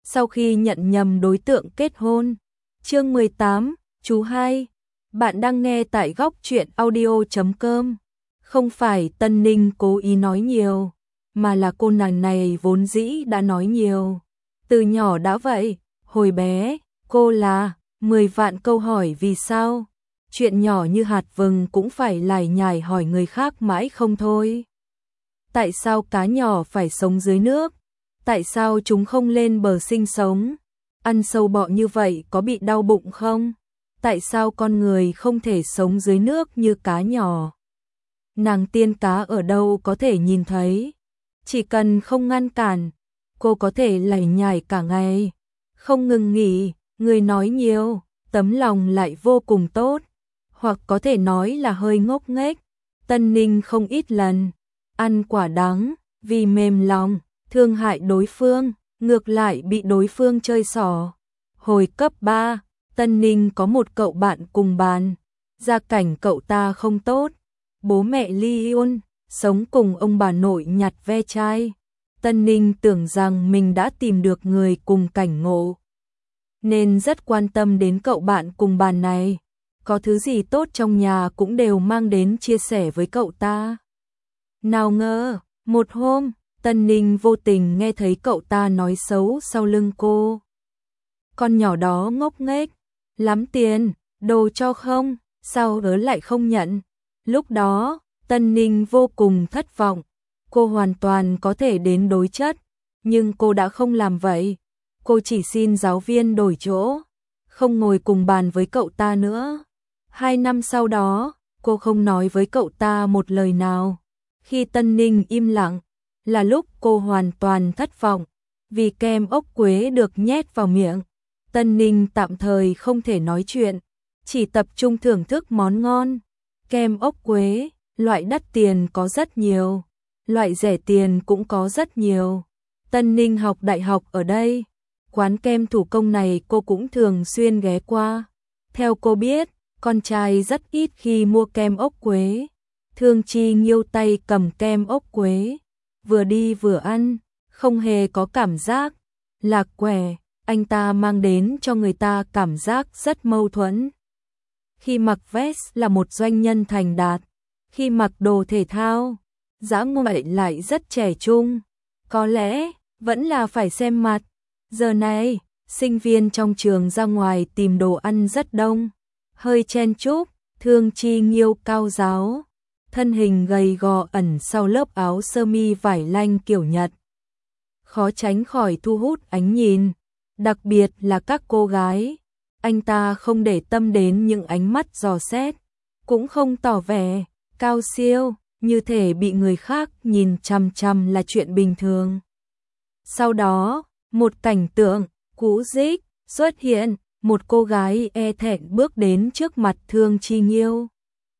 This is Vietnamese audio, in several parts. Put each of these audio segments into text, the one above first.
sau khi nhận nhầm đối tượng kết hôn. Chương 18, chú 2. Bạn đang nghe tại góc truyện audio.com. Không phải Tân Ninh cố ý nói nhiều, mà là cô nàng này vốn dĩ đã nói nhiều. Từ nhỏ đã vậy, hồi bé, cô là 10 vạn câu hỏi vì sao. Chuyện nhỏ như hạt vừng cũng phải lải nhải hỏi người khác mãi không thôi. Tại sao cá nhỏ phải sống dưới nước? Tại sao chúng không lên bờ sinh sống? Ăn sâu bọ như vậy có bị đau bụng không? Tại sao con người không thể sống dưới nước như cá nhỏ? Nàng tiên cá ở đâu có thể nhìn thấy? Chỉ cần không ngăn cản, cô có thể lải nhải cả ngày, không ngừng nghỉ. Người nói nhiều, tấm lòng lại vô cùng tốt, hoặc có thể nói là hơi ngốc nghếch. Tân Ninh không ít lần ăn quả đắng, vì mềm lòng, thương hại đối phương, ngược lại bị đối phương chơi xỏ. Hồi cấp 3, Tân Ninh có một cậu bạn cùng bàn, gia cảnh cậu ta không tốt, bố mẹ ly hôn, sống cùng ông bà nội nhặt ve chai. Tân Ninh tưởng rằng mình đã tìm được người cùng cảnh ngộ, nên rất quan tâm đến cậu bạn cùng bàn này. Có thứ gì tốt trong nhà cũng đều mang đến chia sẻ với cậu ta. Nào ngờ, một hôm, Tân Ninh vô tình nghe thấy cậu ta nói xấu sau lưng cô. Con nhỏ đó ngốc nghếch, lắm tiền, đồ cho không, sao ớ lại không nhận. Lúc đó, Tân Ninh vô cùng thất vọng. Cô hoàn toàn có thể đến đối chất, nhưng cô đã không làm vậy. Cô chỉ xin giáo viên đổi chỗ, không ngồi cùng bàn với cậu ta nữa. 2 năm sau đó, cô không nói với cậu ta một lời nào. Khi Tân Ninh im lặng, là lúc cô hoàn toàn thất vọng. Vì kem ốc quế được nhét vào miệng, Tân Ninh tạm thời không thể nói chuyện, chỉ tập trung thưởng thức món ngon. Kem ốc quế, loại đắt tiền có rất nhiều, loại rẻ tiền cũng có rất nhiều. Tân Ninh học đại học ở đây, quán kem thủ công này cô cũng thường xuyên ghé qua. Theo cô biết, con trai rất ít khi mua kem ốc quế. Thương Chi Nghiêu tay cầm kem ốc quế, vừa đi vừa ăn, không hề có cảm giác lạc quẻ. Anh ta mang đến cho người ta cảm giác rất mâu thuẫn. Khi mặc vest là một doanh nhân thành đạt, khi mặc đồ thể thao, dã ngoại lại rất trẻ trung. Có lẽ vẫn là phải xem mặt. Giờ này, sinh viên trong trường ra ngoài tìm đồ ăn rất đông, hơi chen chúc. Thương Chi Nghiêu cao ráo, thân hình gầy gò ẩn sau lớp áo sơ mi vải lanh kiểu Nhật, khó tránh khỏi thu hút ánh nhìn, đặc biệt là các cô gái. Anh ta không để tâm đến những ánh mắt dò xét, cũng không tỏ vẻ cao siêu, như thể bị người khác nhìn chằm chằm là chuyện bình thường. Sau đó, một cảnh tượng cũ rích xuất hiện, một cô gái e thẹn bước đến trước mặt Thương Chi Nghiêu.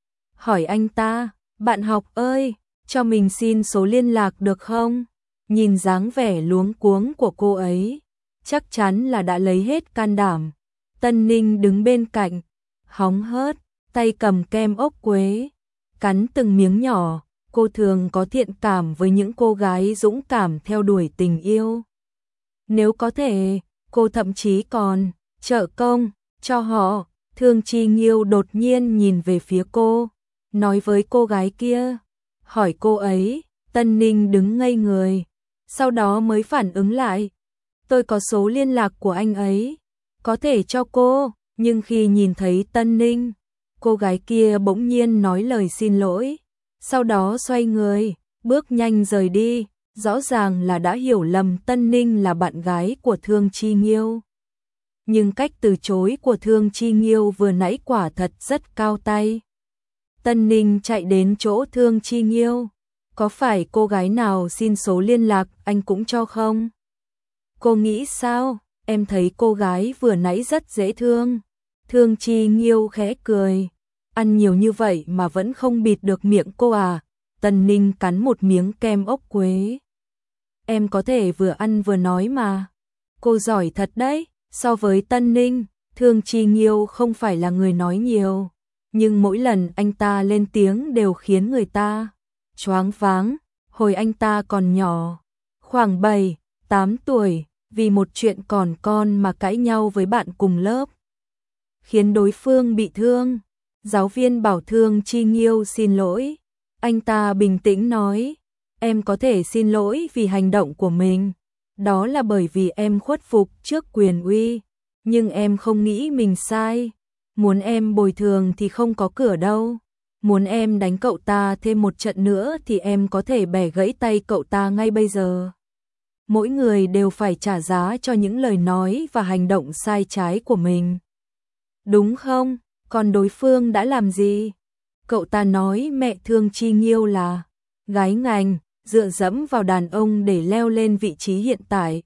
Hỏi anh ta, bạn học ơi, cho mình xin số liên lạc được không? Nhìn dáng vẻ luống cuống của cô ấy, chắc chắn là đã lấy hết can đảm. Tân Ninh đứng bên cạnh, hóng hớt, tay cầm kem ốc quế, cắn từng miếng nhỏ. Cô thường có thiện cảm với những cô gái dũng cảm theo đuổi tình yêu. Nếu có thể, cô thậm chí còn trợ công cho họ. Thương Chi Nghiêu đột nhiên nhìn về phía cô, nói với cô gái kia, hỏi cô ấy. Tân Ninh đứng ngây người, sau đó mới phản ứng lại. Tôi có số liên lạc của anh ấy, có thể cho cô. Nhưng khi nhìn thấy Tân Ninh, cô gái kia bỗng nhiên nói lời xin lỗi, sau đó xoay người, bước nhanh rời đi. Rõ ràng là đã hiểu lầm Tân Ninh là bạn gái của Thương Chi Nghiêu. Nhưng cách từ chối của Thương Chi Nghiêu vừa nãy quả thật rất cao tay. Tân Ninh chạy đến chỗ Thương Chi Nghiêu. Có phải cô gái nào xin số liên lạc anh cũng cho không? Cô nghĩ sao? Em thấy cô gái vừa nãy rất dễ thương. Thương Chi Nghiêu khẽ cười. Ăn nhiều như vậy mà vẫn không bịt được miệng cô à? Tân Ninh cắn một miếng kem ốc quế. Em có thể vừa ăn vừa nói mà. Cô giỏi thật đấy. So với Tân Ninh, Thương Chi Nghiêu không phải là người nói nhiều, nhưng mỗi lần anh ta lên tiếng đều khiến người ta choáng váng. Hồi anh ta còn nhỏ, khoảng 7, 8 tuổi, vì một chuyện còn con mà cãi nhau với bạn cùng lớp, khiến đối phương bị thương. Giáo viên bảo Thương Chi Nghiêu xin lỗi. Anh ta bình tĩnh nói, em có thể xin lỗi vì hành động của mình. Đó là bởi vì em khuất phục trước quyền uy. Nhưng em không nghĩ mình sai. Muốn em bồi thường thì không có cửa đâu. Muốn em đánh cậu ta thêm một trận nữa thì em có thể bẻ gãy tay cậu ta ngay bây giờ. Mỗi người đều phải trả giá cho những lời nói và hành động sai trái của mình. Đúng không? Còn đối phương đã làm gì? Cậu ta nói mẹ Thương Chi Nghiêu là gái ngành, dựa dẫm vào đàn ông để leo lên vị trí hiện tại.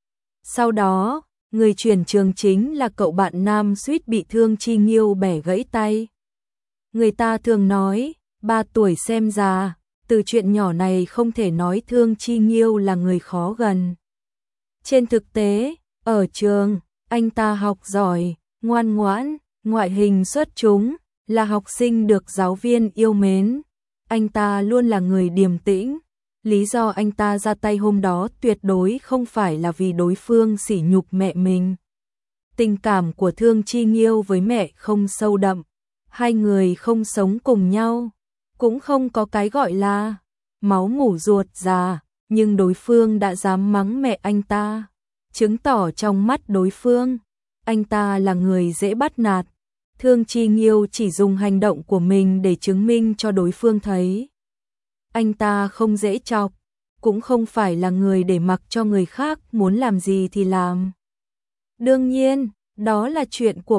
Sau đó, người chuyển trường chính là cậu bạn nam suýt bị Thương Chi Nghiêu bẻ gãy tay. Người ta thường nói, 3 tuổi xem già, từ chuyện nhỏ này không thể nói Thương Chi Nghiêu là người khó gần. Trên thực tế, ở trường, anh ta học giỏi, ngoan ngoãn, ngoại hình xuất chúng, là học sinh được giáo viên yêu mến. Anh ta luôn là người điềm tĩnh. Lý do anh ta ra tay hôm đó tuyệt đối không phải là vì đối phương sỉ nhục mẹ mình. Tình cảm của Thương Chi Nghiêu với mẹ không sâu đậm. Hai người không sống cùng nhau. Cũng không có cái gọi là máu mủ ruột già. Nhưng đối phương đã dám mắng mẹ anh ta. Chứng tỏ trong mắt đối phương, anh ta là người dễ bắt nạt. Thương Chi Nghiêu chỉ dùng hành động của mình để chứng minh cho đối phương thấy. Anh ta không dễ chọc, cũng không phải là người để mặc cho người khác muốn làm gì thì làm. Đương nhiên, đó là chuyện của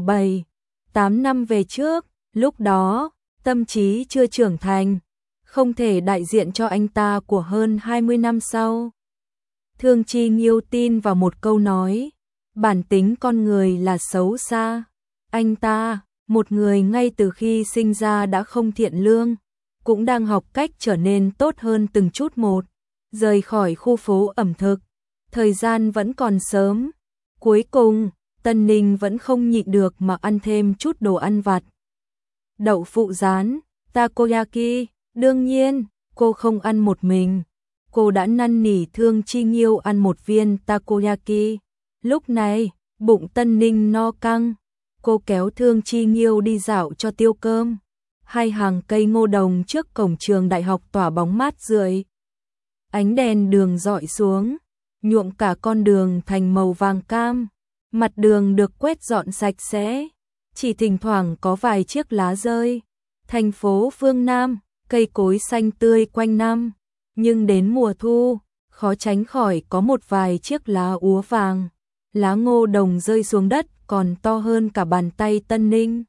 7-8 năm về trước, lúc đó, tâm trí chưa trưởng thành, không thể đại diện cho anh ta của hơn 20 năm sau. Thương Chi Nghiêu tin vào một câu nói, bản tính con người là xấu xa. Anh ta, một người ngay từ khi sinh ra đã không thiện lương, cũng đang học cách trở nên tốt hơn từng chút một, rời khỏi khu phố ẩm thực. Thời gian vẫn còn sớm. Cuối cùng, Tân Ninh vẫn không nhịn được mà ăn thêm chút đồ ăn vặt. Đậu phụ rán, takoyaki, đương nhiên, cô không ăn một mình. Cô đã năn nỉ Thương Chi Nghiêu ăn một viên takoyaki. Lúc này, bụng Tân Ninh no căng. Cô kéo Thương Chi Nghiêu đi dạo cho tiêu cơm. Hai hàng cây ngô đồng trước cổng trường đại học tỏa bóng mát rượi. Ánh đèn đường rọi xuống, nhuộm cả con đường thành màu vàng cam. Mặt đường được quét dọn sạch sẽ, chỉ thỉnh thoảng có vài chiếc lá rơi. Thành phố phương Nam, cây cối xanh tươi quanh năm, nhưng đến mùa thu, khó tránh khỏi có một vài chiếc lá úa vàng. Lá ngô đồng rơi xuống đất còn to hơn cả bàn tay Tân Ninh.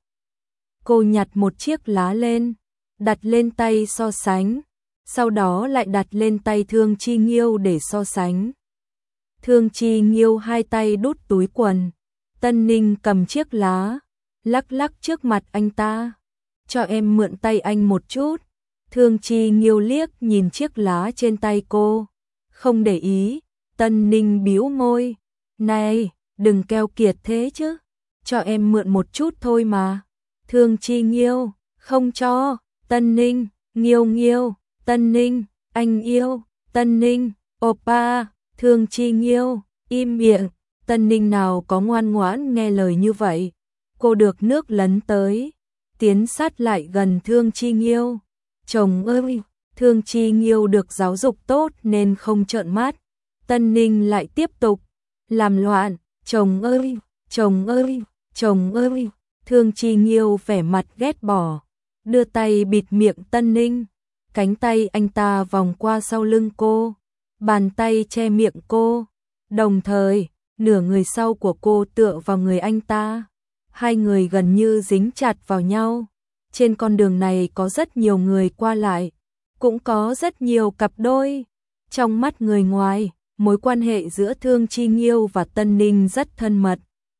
Cô nhặt một chiếc lá lên, đặt lên tay so sánh, sau đó lại đặt lên tay Thương Chi Nghiêu để so sánh. Thương Chi Nghiêu hai tay đút túi quần, Tân Ninh cầm chiếc lá, lắc lắc trước mặt anh ta. Cho em mượn tay anh một chút. Thương Chi Nghiêu liếc nhìn chiếc lá trên tay cô, không để ý. Tân Ninh bĩu môi, này, đừng keo kiệt thế chứ, cho em mượn một chút thôi mà. Thương Chi Nghiêu, không cho. Tân Ninh, Nghiêu Nghiêu, Tân Ninh, anh yêu. Tân Ninh, oppa. Thương Chi Nghiêu, im miệng. Tân Ninh nào có ngoan ngoãn nghe lời như vậy. Cô được nước lấn tới, tiến sát lại gần Thương Chi Nghiêu. Chồng ơi, Thương Chi Nghiêu được giáo dục tốt nên không trợn mắt. Tân Ninh lại tiếp tục làm loạn, chồng ơi, chồng ơi, chồng ơi. Thương Chi Nghiêu vẻ mặt ghét bỏ, đưa tay bịt miệng Tân Ninh. Cánh tay anh ta vòng qua sau lưng cô, bàn tay che miệng cô, đồng thời nửa người sau của cô tựa vào người anh ta. Hai người gần như dính chặt vào nhau. Trên con đường này có rất nhiều người qua lại, cũng có rất nhiều cặp đôi. Trong mắt người ngoài, mối quan hệ giữa Thương Chi Nghiêu và Tân Ninh rất thân mật.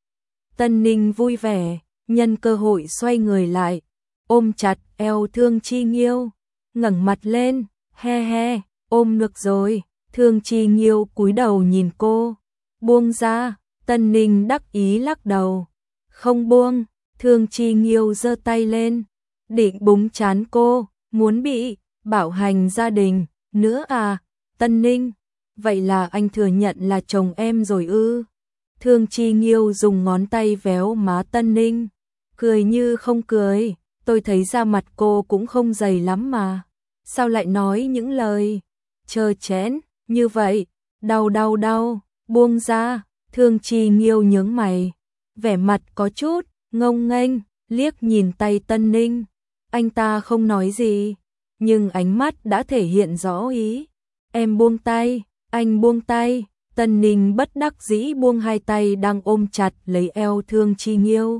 Tân Ninh vui vẻ, nhân cơ hội xoay người lại, ôm chặt eo Thương Chi Nghiêu, ngẩng mặt lên, he he, ôm được rồi. Thương Chi Nghiêu cúi đầu nhìn cô, buông ra. Tân Ninh đắc ý lắc đầu, không buông. Thương Chi Nghiêu giơ tay lên, định búng trán cô, muốn bị bạo hành gia đình nữa à. Tân Ninh, Vậy là anh thừa nhận là chồng em rồi ư? Thương Chi Nghiêu dùng ngón tay véo má Tân Ninh, cười như không cười, tôi thấy da mặt cô cũng không dày lắm mà, sao lại nói những lời trơ trẽn như vậy? Đau đau đau, buông ra. Thương Chi Nghiêu nhướng mày, vẻ mặt có chút ngông nghênh, liếc nhìn tay Tân Ninh. Anh ta không nói gì, nhưng ánh mắt đã thể hiện rõ ý. Em buông tay, anh buông tay. Tân Ninh bất đắc dĩ buông hai tay đang ôm chặt lấy eo Thương Chi Nghiêu.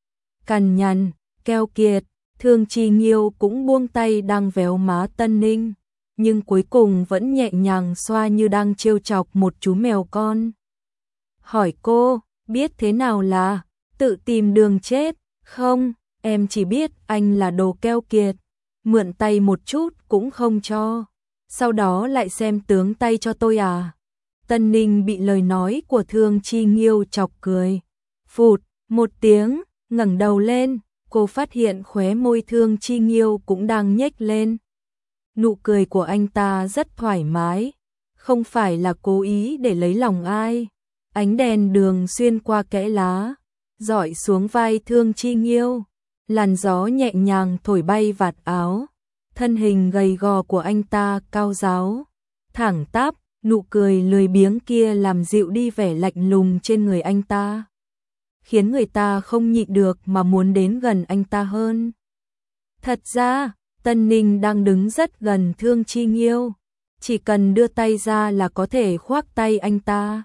Cằn nhằn, keo kiệt, Thương Chi Nghiêu cũng buông tay đang véo má Tân Ninh, nhưng cuối cùng vẫn nhẹ nhàng xoa như đang trêu chọc một chú mèo con. Hỏi cô, biết thế nào là tự tìm đường chết, không? Em chỉ biết anh là đồ keo kiệt, mượn tay một chút cũng không cho, sau đó lại xem tướng tay cho tôi à? Tân Ninh bị lời nói của Thương Chi Nghiêu chọc cười. Phụt, một tiếng, ngẩng đầu lên, cô phát hiện khóe môi Thương Chi Nghiêu cũng đang nhếch lên. Nụ cười của anh ta rất thoải mái, không phải là cố ý để lấy lòng ai. Ánh đèn đường xuyên qua kẽ lá, rọi xuống vai Thương Chi Nghiêu, làn gió nhẹ nhàng thổi bay vạt áo. Thân hình gầy gò của anh ta cao ráo, thẳng tắp, nụ cười lười biếng kia làm dịu đi vẻ lạnh lùng trên người anh ta, khiến người ta không nhịn được mà muốn đến gần anh ta hơn. Thật ra, Tân Ninh đang đứng rất gần Thương Chi Nghiêu, chỉ cần đưa tay ra là có thể khoác tay anh ta.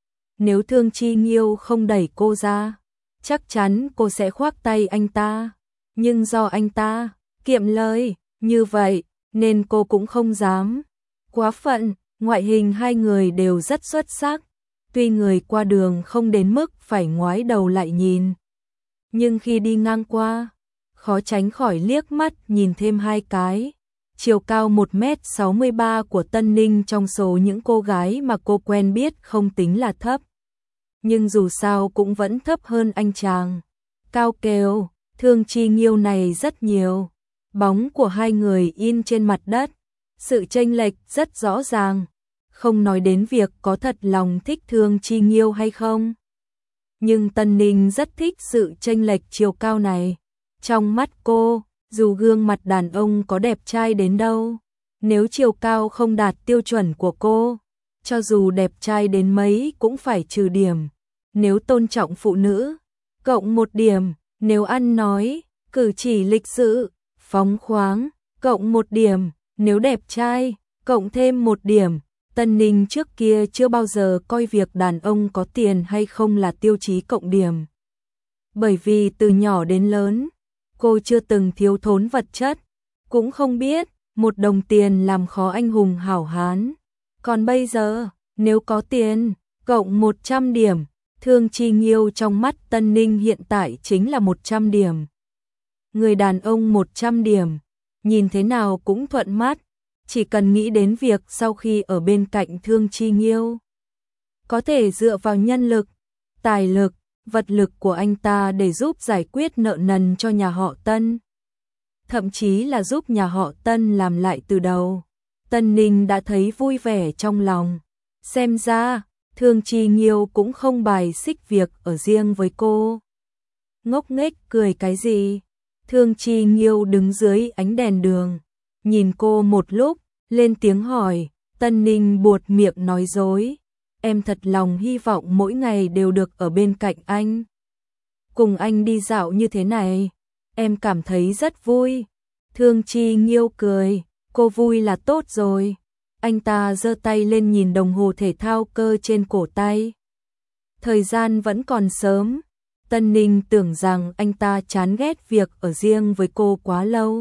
Nếu Thương Chi Nghiêu không đẩy cô ra, chắc chắn cô sẽ khoác tay anh ta, nhưng do anh ta kiệm lời như vậy nên cô cũng không dám. Quá phận, ngoại hình hai người đều rất xuất sắc, tuy người qua đường không đến mức phải ngoái đầu lại nhìn, nhưng khi đi ngang qua, khó tránh khỏi liếc mắt nhìn thêm hai cái. Chiều cao 1m63 của Tân Ninh trong số những cô gái mà cô quen biết không tính là thấp, nhưng dù sao cũng vẫn thấp hơn anh chàng cao kèo Thương Chi Nghiêu này rất nhiều. Bóng của hai người in trên mặt đất, sự chênh lệch rất rõ ràng, không nói đến việc có thật lòng thích Thương Chi Nghiêu hay không. Nhưng Tân Ninh rất thích sự chênh lệch chiều cao này. Trong mắt cô, dù gương mặt đàn ông có đẹp trai đến đâu, nếu chiều cao không đạt tiêu chuẩn của cô, cho dù đẹp trai đến mấy cũng phải trừ điểm. Nếu tôn trọng phụ nữ, cộng 1 điểm. Nếu ăn nói, cử chỉ lịch sự, phóng khoáng, cộng 1 điểm. Nếu đẹp trai, cộng thêm 1 điểm. Tân Ninh trước kia chưa bao giờ coi việc đàn ông có tiền hay không là tiêu chí cộng điểm. Bởi vì từ nhỏ đến lớn, cô chưa từng thiếu thốn vật chất, cũng không biết 1 đồng tiền làm khó anh hùng hảo hán. Còn bây giờ, nếu có tiền, cộng 100 điểm, Thương Chi Nghiêu trong mắt Tân Ninh hiện tại chính là 100 điểm. Người đàn ông 100 điểm, nhìn thế nào cũng thuận mắt, chỉ cần nghĩ đến việc sau khi ở bên cạnh Thương Chi Nghiêu, có thể dựa vào nhân lực, tài lực, vật lực của anh ta để giúp giải quyết nợ nần cho nhà họ Tân. Thậm chí là giúp nhà họ Tân làm lại từ đầu. Tân Ninh đã thấy vui vẻ trong lòng. Xem ra, Thương Chi Nghiêu cũng không bài xích việc ở riêng với cô. Ngốc nghếch cười cái gì? Thương Chi Nghiêu đứng dưới ánh đèn đường, nhìn cô một lúc, lên tiếng hỏi. Tân Ninh buột miệng nói dối. Em thật lòng hy vọng mỗi ngày đều được ở bên cạnh anh. Cùng anh đi dạo như thế này, em cảm thấy rất vui. Thương Chi Nghiêu cười, cô vui là tốt rồi. Anh ta giơ tay lên nhìn đồng hồ thể thao cơ trên cổ tay. Thời gian vẫn còn sớm. Tân Ninh tưởng rằng anh ta chán ghét việc ở riêng với cô quá lâu.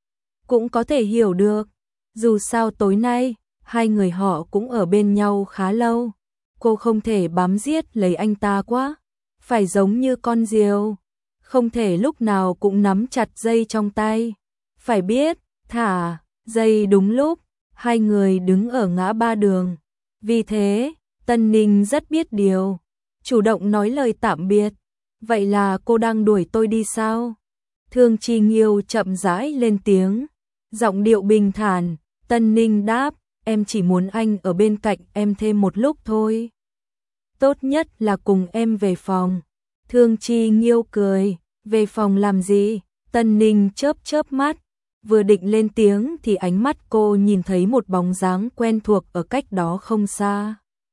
Cũng có thể hiểu được, dù sao tối nay, hai người họ cũng ở bên nhau khá lâu. Cô không thể bám giết lấy anh ta quá, phải giống như con diều, không thể lúc nào cũng nắm chặt dây trong tay. Phải biết, thả dây đúng lúc. Hai người đứng ở ngã ba đường. Vì thế, Tân Ninh rất biết điều, chủ động nói lời tạm biệt. Vậy là cô đang đuổi tôi đi sao? Thương Chi Nghiêu chậm rãi lên tiếng, giọng điệu bình thản. Tân Ninh đáp, em chỉ muốn anh ở bên cạnh em thêm một lúc thôi. Tốt nhất là cùng em về phòng. Thương Chi Nghiêu cười, về phòng làm gì? Tân Ninh chớp chớp mắt, vừa định lên tiếng thì ánh mắt cô nhìn thấy một bóng dáng quen thuộc ở cách đó không xa.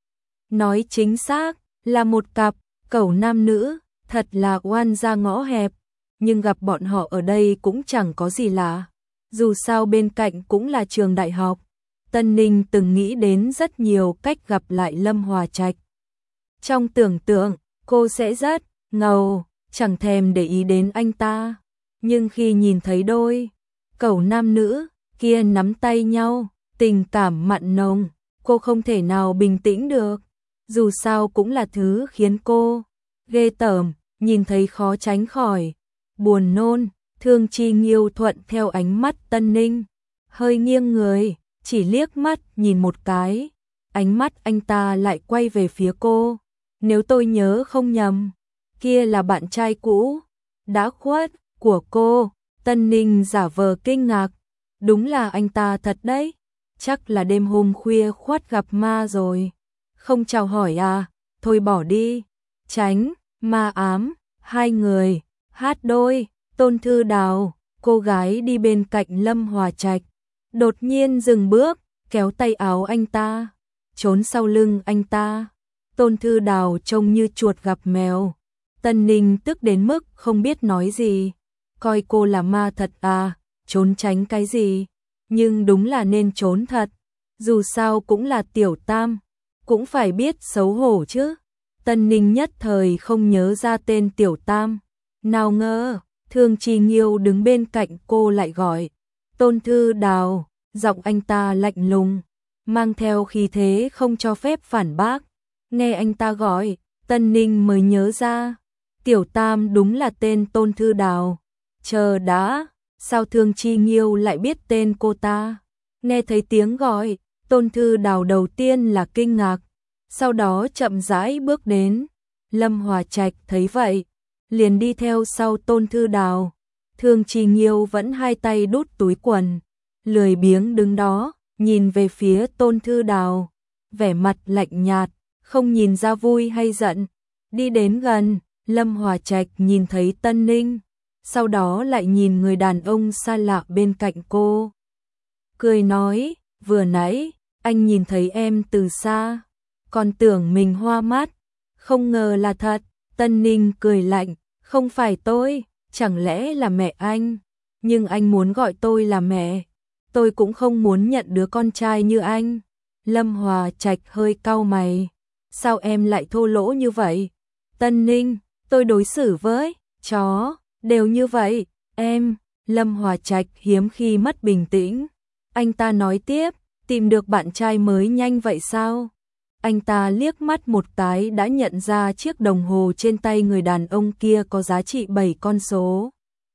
Nói chính xác, là một cặp cẩu nam nữ, thật là oan gia ngõ hẹp, nhưng gặp bọn họ ở đây cũng chẳng có gì lạ. Dù sao bên cạnh cũng là trường đại học. Tân Ninh từng nghĩ đến rất nhiều cách gặp lại Lâm Hòa Trạch. Trong tưởng tượng, cô sẽ rất ngầu, chẳng thèm để ý đến anh ta. Nhưng khi nhìn thấy đôi cẩu nam nữ kia nắm tay nhau, tình cảm mặn nồng, cô không thể nào bình tĩnh được. Dù sao cũng là thứ khiến cô ghê tởm, nhìn thấy khó tránh khỏi buồn nôn. Thương Chi Nghiêu thuận theo ánh mắt Tân Ninh, hơi nghiêng người, chỉ liếc mắt nhìn một cái, ánh mắt anh ta lại quay về phía cô. Nếu tôi nhớ không nhầm, kia là bạn trai cũ đã khuất của cô. Tân Ninh giả vờ kinh ngạc, đúng là anh ta thật đấy, chắc là đêm hôm khuya khoắt gặp ma rồi. Không chào hỏi à, thôi bỏ đi, tránh ma ám. Hai người hát đôi. Tôn Thư Đào, cô gái đi bên cạnh Lâm Hòa Trạch, đột nhiên dừng bước, kéo tay áo anh ta, trốn sau lưng anh ta. Tôn Thư Đào trông như chuột gặp mèo. Tân Ninh tức đến mức không biết nói gì. Coi cô là ma thật à, trốn tránh cái gì? Nhưng đúng là nên trốn thật. Dù sao cũng là tiểu tam, cũng phải biết xấu hổ chứ. Tân Ninh nhất thời không nhớ ra tên tiểu tam. Nào ngờ, Thương Chi Nghiêu đứng bên cạnh cô lại gọi Tôn Thư Đào, giọng anh ta lạnh lùng, mang theo khí thế không cho phép phản bác. Nghe anh ta gọi, Tân Ninh mới nhớ ra, tiểu tam đúng là tên Tôn Thư Đào. Chờ đã, sao Thương Chi Nghiêu lại biết tên cô ta? Nghe thấy tiếng gọi, Tôn Thư Đào đầu tiên là kinh ngạc, sau đó chậm rãi bước đến. Lâm Hòa Trạch thấy vậy, liền đi theo sau Tôn Thư Đào. Thương Chi Nghiêu vẫn hai tay đút túi quần, lười biếng đứng đó, nhìn về phía Tôn Thư Đào, vẻ mặt lạnh nhạt, không nhìn ra vui hay giận. Đi đến gần, Lâm Hòa Trạch nhìn thấy Tân Ninh, sau đó lại nhìn người đàn ông xa lạ bên cạnh cô. Cười nói, vừa nãy, anh nhìn thấy em từ xa, còn tưởng mình hoa mắt, không ngờ là thật. Tân Ninh cười lạnh, không phải tôi, chẳng lẽ là mẹ anh? Nhưng anh muốn gọi tôi là mẹ, tôi cũng không muốn nhận đứa con trai như anh. Lâm Hòa Trạch hơi cau mày, sao em lại thô lỗ như vậy? Tân Ninh, tôi đối xử với chó đều như vậy, em. Lâm Hòa Trạch hiếm khi mất bình tĩnh. Anh ta nói tiếp, tìm được bạn trai mới nhanh vậy sao? Anh ta liếc mắt một cái đã nhận ra chiếc đồng hồ trên tay người đàn ông kia có giá trị 7 con số.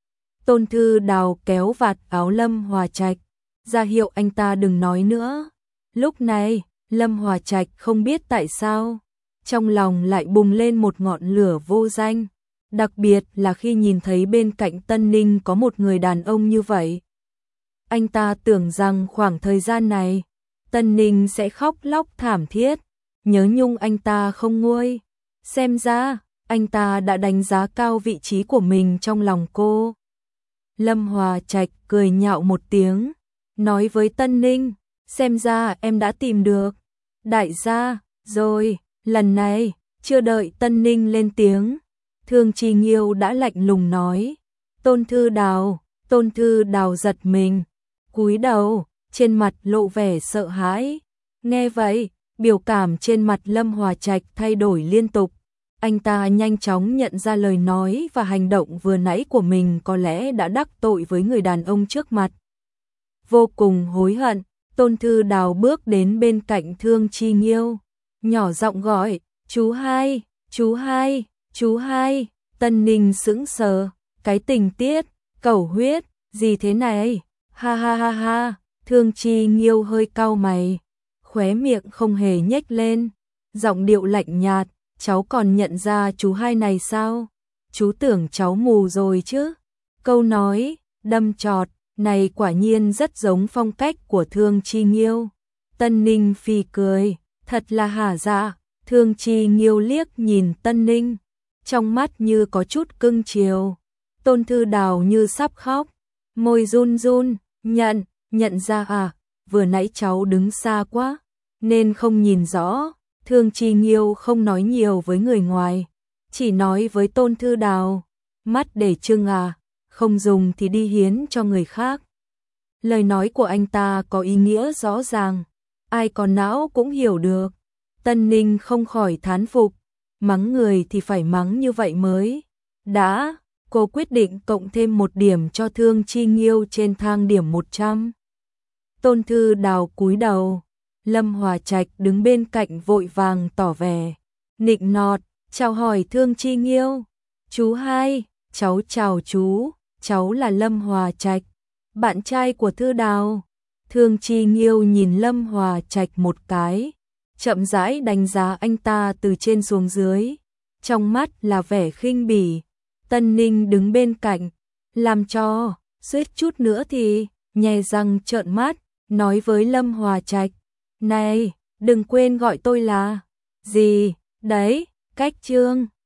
Tôn Thư Đào kéo vạt áo Lâm Hòa Trạch, ra hiệu anh ta đừng nói nữa. Lúc này, Lâm Hòa Trạch không biết tại sao, trong lòng lại bùng lên một ngọn lửa vô danh, đặc biệt là khi nhìn thấy bên cạnh Tân Ninh có một người đàn ông như vậy. Anh ta tưởng rằng khoảng thời gian này, Tân Ninh sẽ khóc lóc thảm thiết, nhớ nhung anh ta không nguôi. Xem ra, anh ta đã đánh giá cao vị trí của mình trong lòng cô. Lâm Hòa Trạch cười nhạo một tiếng, nói với Tân Ninh, xem ra em đã tìm được đại gia rồi. Lần này, chưa đợi Tân Ninh lên tiếng, Thương Chi Nghiêu đã lạnh lùng nói, Tôn Thư Đào. Tôn Thư Đào giật mình, cúi đầu, trên mặt lộ vẻ sợ hãi. Nghe vậy, biểu cảm trên mặt Lâm Hòa Trạch thay đổi liên tục. Anh ta nhanh chóng nhận ra lời nói và hành động vừa nãy của mình có lẽ đã đắc tội với người đàn ông trước mặt. Vô cùng hối hận, Tôn Thư Đào bước đến bên cạnh Thương Chi Nghiêu, nhỏ giọng gọi, chú hai, chú hai, chú hai. Tân Ninh sững sờ, cái tình tiết, cẩu huyết, gì thế này? Ha ha ha ha. Thương Chi Nghiêu hơi cau mày, khóe miệng không hề nhếch lên, giọng điệu lạnh nhạt, cháu còn nhận ra chú hai này sao? Chú tưởng cháu mù rồi chứ? Câu nói đâm chọt này quả nhiên rất giống phong cách của Thương Chi Nghiêu. Tân Ninh phì cười, thật là hả dạ. Thương Chi Nghiêu liếc nhìn Tân Ninh, trong mắt như có chút cưng chiều. Tôn Thư Đào như sắp khóc, môi run run, nhận ra à, vừa nãy cháu đứng xa quá, nên không nhìn rõ. Thương Chi Nghiêu không nói nhiều với người ngoài, chỉ nói với Tôn Thư Đào, mắt để trưng à, không dùng thì đi hiến cho người khác. Lời nói của anh ta có ý nghĩa rõ ràng, ai có não cũng hiểu được. Tân Ninh không khỏi thán phục, mắng người thì phải mắng như vậy mới đã. Cô quyết định cộng thêm 1 điểm cho Thương Chi Nghiêu trên thang điểm 100. Tôn Thư Đào cúi đầu, Lâm Hòa Trạch đứng bên cạnh vội vàng tỏ vẻ nịnh nọt, chào hỏi Thương Chi Nghiêu. Chú Hai, cháu chào chú, cháu là Lâm Hòa Trạch, bạn trai của Thư Đào. Thương Chi Nghiêu nhìn Lâm Hòa Trạch một cái, chậm rãi đánh giá anh ta từ trên xuống dưới, trong mắt là vẻ khinh bỉ. Tân Ninh đứng bên cạnh, làm cho, suýt chút nữa thì, nhè răng trợn mắt, nói với Lâm Hòa Trạch, này, đừng quên gọi tôi là, gì, đấy, Cách Trương.